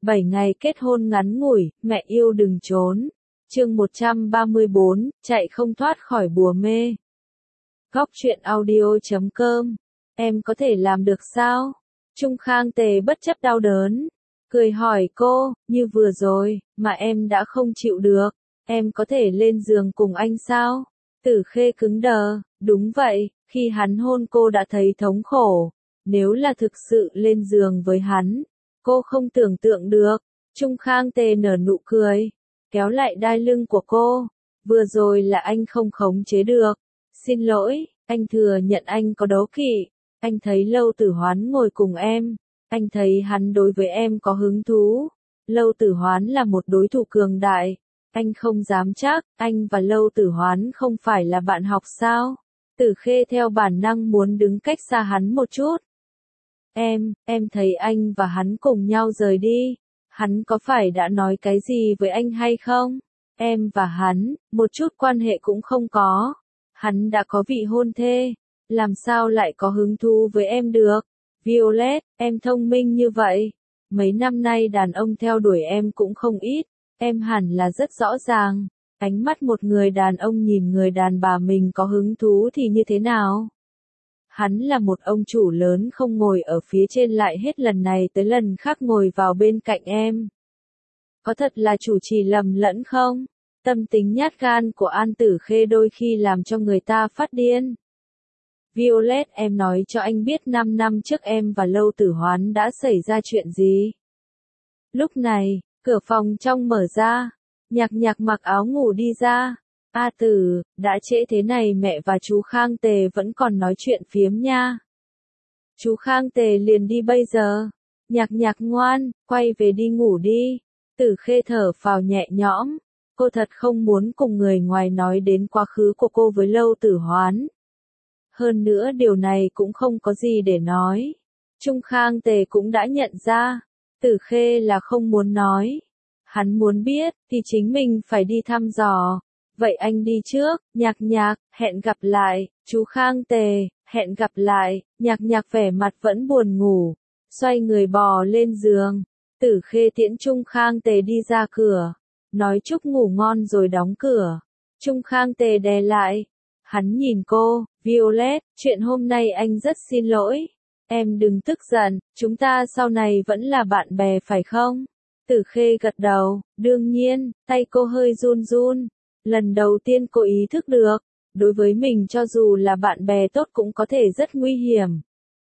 7 ngày kết hôn ngắn ngủi, mẹ yêu đừng trốn. Chương 134, chạy không thoát khỏi bùa mê. Góc truyện audio.com. Em có thể làm được sao? Trung Khang Tề bất chấp đau đớn, cười hỏi cô, như vừa rồi, mà em đã không chịu được, em có thể lên giường cùng anh sao? Tử Khê cứng đờ, đúng vậy, khi hắn hôn cô đã thấy thống khổ, nếu là thực sự lên giường với hắn, cô không tưởng tượng được. Trung Khang Tề nở nụ cười, kéo lại đai lưng của cô, vừa rồi là anh không khống chế được, xin lỗi, anh thừa nhận anh có đố kỵ, anh thấy Lâu Tử Hoán ngồi cùng em, anh thấy hắn đối với em có hứng thú, Lâu Tử Hoán là một đối thủ cường đại, anh không dám chắc, anh và Lâu Tử Hoán không phải là bạn học sao? Tử Khê theo bản năng muốn đứng cách xa hắn một chút. Em thấy anh và hắn cùng nhau rời đi, hắn có phải đã nói cái gì với anh hay không? Em và hắn, một chút quan hệ cũng không có, hắn đã có vị hôn thê, làm sao lại có hứng thú với em được? Violet, em thông minh như vậy, mấy năm nay đàn ông theo đuổi em cũng không ít, em hẳn là rất rõ ràng, ánh mắt một người đàn ông nhìn người đàn bà mình có hứng thú thì như thế nào? Hắn là một ông chủ lớn không ngồi ở phía trên lại hết lần này tới lần khác ngồi vào bên cạnh em. Có thật là chủ trì lầm lẫn không? Tâm tính nhát gan của An Tử Khê đôi khi làm cho người ta phát điên. Violet, em nói cho anh biết 5 năm trước em và Lâu Tử Hoán đã xảy ra chuyện gì? Lúc này, cửa phòng trong mở ra, Nhạc Nhạc mặc áo ngủ đi ra. A Tử, đã trễ thế này mẹ và chú Khang Tề vẫn còn nói chuyện phiếm nha. Chú Khang Tề liền đi bây giờ. Nhạc Nhạc ngoan, quay về đi ngủ đi. Tử Khê thở phào nhẹ nhõm. Cô thật không muốn cùng người ngoài nói đến quá khứ của cô với Lâu Tử Hoán. Hơn nữa điều này cũng không có gì để nói. Trung Khang Tề cũng đã nhận ra. Tử Khê là không muốn nói. Hắn muốn biết, thì chính mình phải đi thăm dò. Vậy anh đi trước, Nhạc Nhạc, hẹn gặp lại, chú Khang Tề, hẹn gặp lại, Nhạc Nhạc vẻ mặt vẫn buồn ngủ, xoay người bò lên giường, Tử Khê tiễn Trung Khang Tề đi ra cửa, nói chúc ngủ ngon rồi đóng cửa, Trung Khang Tề đè lại, hắn nhìn cô, Violet, chuyện hôm nay anh rất xin lỗi, em đừng tức giận, chúng ta sau này vẫn là bạn bè phải không? Tử Khê gật đầu, đương nhiên, tay cô hơi run run. Lần đầu tiên cô ý thức được, đối với mình cho dù là bạn bè tốt cũng có thể rất nguy hiểm.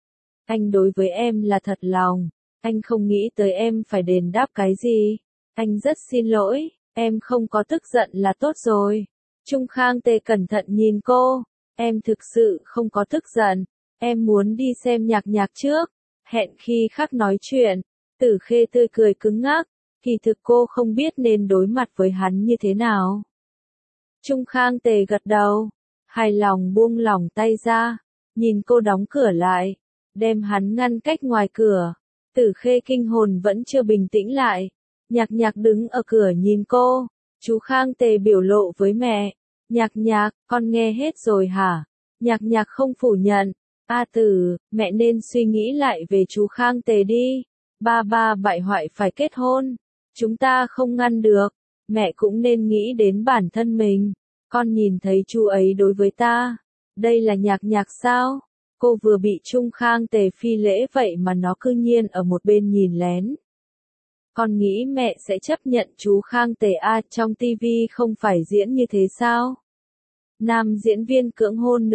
Anh đối với em là thật lòng, anh không nghĩ tới em phải đền đáp cái gì. Anh rất xin lỗi, em không có tức giận là tốt rồi. Trung Khang Tề cẩn thận nhìn cô, em thực sự không có tức giận, em muốn đi xem Nhạc Nhạc trước, hẹn khi khác nói chuyện. Tử Khê tươi cười cứng ngắc, kỳ thực cô không biết nên đối mặt với hắn như thế nào. Trung Khang Tề gật đầu, hài lòng buông lỏng tay ra, nhìn cô đóng cửa lại, đem hắn ngăn cách ngoài cửa. Tử Khê kinh hồn vẫn chưa bình tĩnh lại, Nhạc Nhạc đứng ở cửa nhìn cô, chú Khang Tề biểu lộ với mẹ, Nhạc Nhạc, con nghe hết rồi hả? Nhạc Nhạc không phủ nhận, A Tử, mẹ nên suy nghĩ lại về chú Khang Tề đi, ba bại hoại phải kết hôn, chúng ta không ngăn được. Mẹ cũng nên nghĩ đến bản thân mình, con nhìn thấy chú ấy đối với ta, đây là Nhạc Nhạc sao? Cô vừa bị Trung Khang Tề phi lễ vậy mà nó cư nhiên ở một bên nhìn lén. Con nghĩ mẹ sẽ chấp nhận chú Khang Tề trong tivi không phải diễn như thế sao? Nam diễn viên cưỡng hôn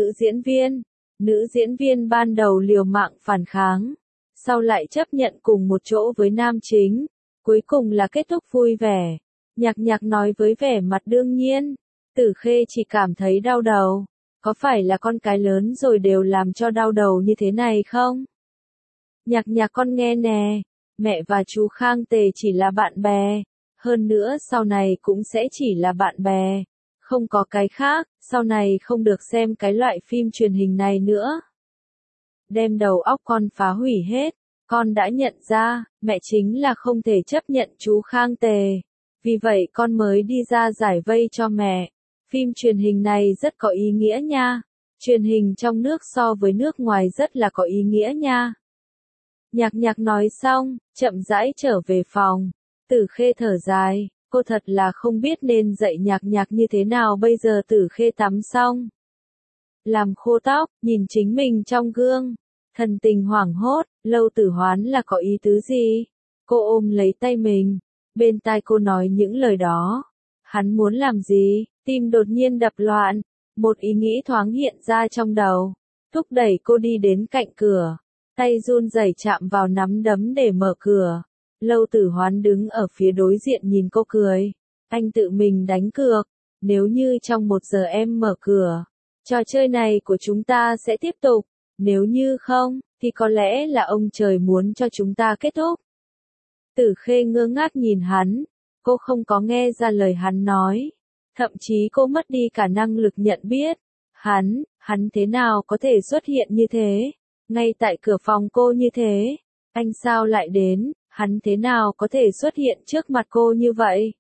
nữ diễn viên ban đầu liều mạng phản kháng, sau lại chấp nhận cùng một chỗ với nam chính, cuối cùng là kết thúc vui vẻ. Nhạc Nhạc nói với vẻ mặt đương nhiên, Tử Khê chỉ cảm thấy đau đầu, có phải là con cái lớn rồi đều làm cho đau đầu như thế này không? Nhạc Nhạc con nghe nè, mẹ và chú Khang Tề chỉ là bạn bè, hơn nữa sau này cũng sẽ chỉ là bạn bè, không có cái khác, sau này không được xem cái loại phim truyền hình này nữa. Đem đầu óc con phá hủy hết, con đã nhận ra, mẹ chính là không thể chấp nhận chú Khang Tề. Vì vậy con mới đi ra giải vây cho mẹ. Phim truyền hình này rất có ý nghĩa nha. Truyền hình trong nước so với nước ngoài rất là có ý nghĩa nha. Nhạc Nhạc nói xong, chậm rãi trở về phòng. Tử Khê thở dài, cô thật là không biết nên dạy Nhạc Nhạc như thế nào bây giờ. Tử Khê tắm xong, làm khô tóc, nhìn chính mình trong gương, thần tình hoảng hốt. Lâu Tử Hoán là có ý tứ gì? Cô ôm lấy tay mình, bên tai cô nói những lời đó. Hắn muốn làm gì? Tim đột nhiên đập loạn, một ý nghĩ thoáng hiện ra trong đầu, thúc đẩy cô đi đến cạnh cửa, tay run rẩy chạm vào nắm đấm để mở cửa. Lâu Tử Hoán đứng ở phía đối diện nhìn cô cười. Anh tự mình đánh cược, nếu như trong 1 giờ em mở cửa, trò chơi này của chúng ta sẽ tiếp tục, nếu như không, thì có lẽ là ông trời muốn cho chúng ta kết thúc. Tử Khê ngơ ngác nhìn hắn, cô không có nghe ra lời hắn nói, thậm chí cô mất đi cả năng lực nhận biết. Hắn thế nào có thể xuất hiện như thế, ngay tại cửa phòng cô như thế? Anh sao lại đến? Hắn thế nào có thể xuất hiện trước mặt cô như vậy?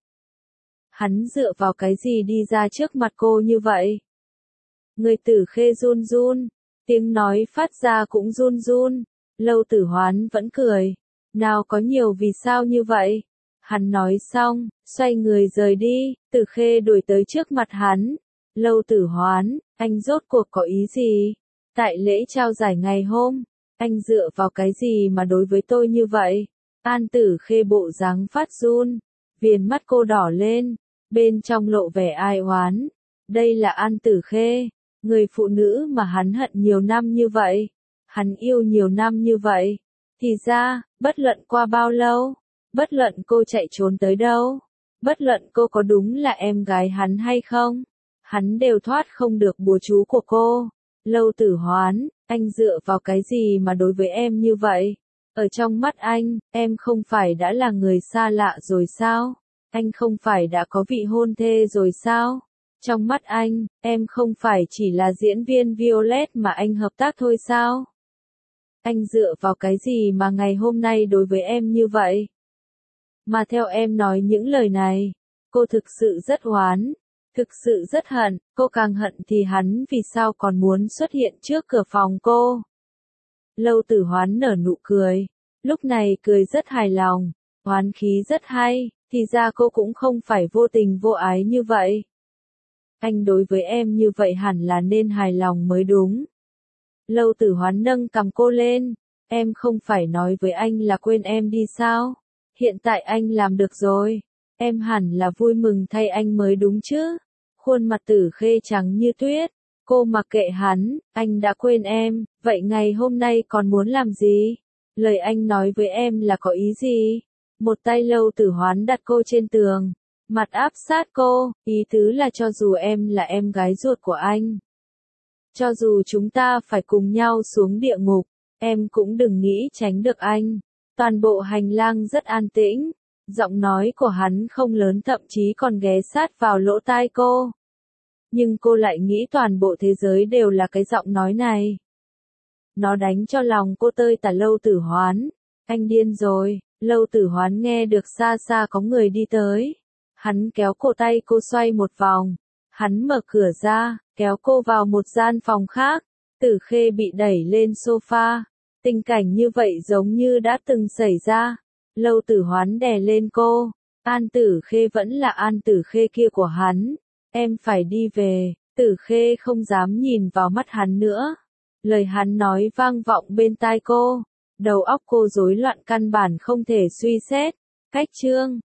Hắn dựa vào cái gì đi ra trước mặt cô như vậy? Người Tử Khê run run, tiếng nói phát ra cũng run run. Lâu Tử Hoán vẫn cười. Nào có nhiều vì sao như vậy? Hắn nói xong, xoay người rời đi. Tử Khê đuổi tới trước mặt hắn. Lâu Tử Hoán, anh rốt cuộc có ý gì? Tại lễ trao giải ngày hôm, anh dựa vào cái gì mà đối với tôi như vậy? An Tử Khê bộ dáng phát run, viền mắt cô đỏ lên, bên trong lộ vẻ ai oán. Đây là An Tử Khê, người phụ nữ mà hắn hận nhiều năm như vậy, hắn yêu nhiều năm như vậy. Thì ra, bất luận qua bao lâu, bất luận cô chạy trốn tới đâu, bất luận cô có đúng là em gái hắn hay không, hắn đều thoát không được bùa chú của cô. Lâu Tử Hoán, anh dựa vào cái gì mà đối với em như vậy? Ở trong mắt anh, em không phải đã là người xa lạ rồi sao? Anh không phải đã có vị hôn thê rồi sao? Trong mắt anh, em không phải chỉ là diễn viên Violet mà anh hợp tác thôi sao? Anh dựa vào cái gì mà ngày hôm nay đối với em như vậy? Mà theo em nói những lời này, cô thực sự rất oán, thực sự rất hận. Cô càng hận thì hắn vì sao còn muốn xuất hiện trước cửa phòng cô? Lâu Tử Hoán nở nụ cười, lúc này cười rất hài lòng, oán khí rất hay, thì ra cô cũng không phải vô tình vô ái như vậy. Anh đối với em như vậy hẳn là nên hài lòng mới đúng. Lâu Tử Hoán nâng cằm cô lên, em không phải nói với anh là quên em đi sao? Hiện tại anh làm được rồi, em hẳn là vui mừng thay anh mới đúng chứ? Khuôn mặt Tử Khê trắng như tuyết, cô mặc kệ hắn, anh đã quên em, vậy ngày hôm nay còn muốn làm gì? Lời anh nói với em là có ý gì? Một tay Lâu Tử Hoán đặt cô trên tường, mặt áp sát cô, ý tứ là cho dù em là em gái ruột của anh, cho dù chúng ta phải cùng nhau xuống địa ngục, em cũng đừng nghĩ tránh được anh. Toàn bộ hành lang rất an tĩnh, giọng nói của hắn không lớn, thậm chí còn ghé sát vào lỗ tai cô. Nhưng cô lại nghĩ toàn bộ thế giới đều là cái giọng nói này. Nó đánh cho lòng cô tơi tả. Lâu Tử Hoán, anh điên rồi. Lâu Tử Hoán nghe được xa xa có người đi tới. Hắn kéo cổ tay cô xoay một vòng. Hắn mở cửa ra, kéo cô vào một gian phòng khác. Tử Khê bị đẩy lên sofa. Tình cảnh như vậy giống như đã từng xảy ra. Lâu Tử Hoán đè lên cô. An Tử Khê vẫn là An Tử Khê kia của hắn. Em phải đi về. Tử Khê không dám nhìn vào mắt hắn nữa. Lời hắn nói vang vọng bên tai cô. Đầu óc cô rối loạn, căn bản không thể suy xét. Cách chương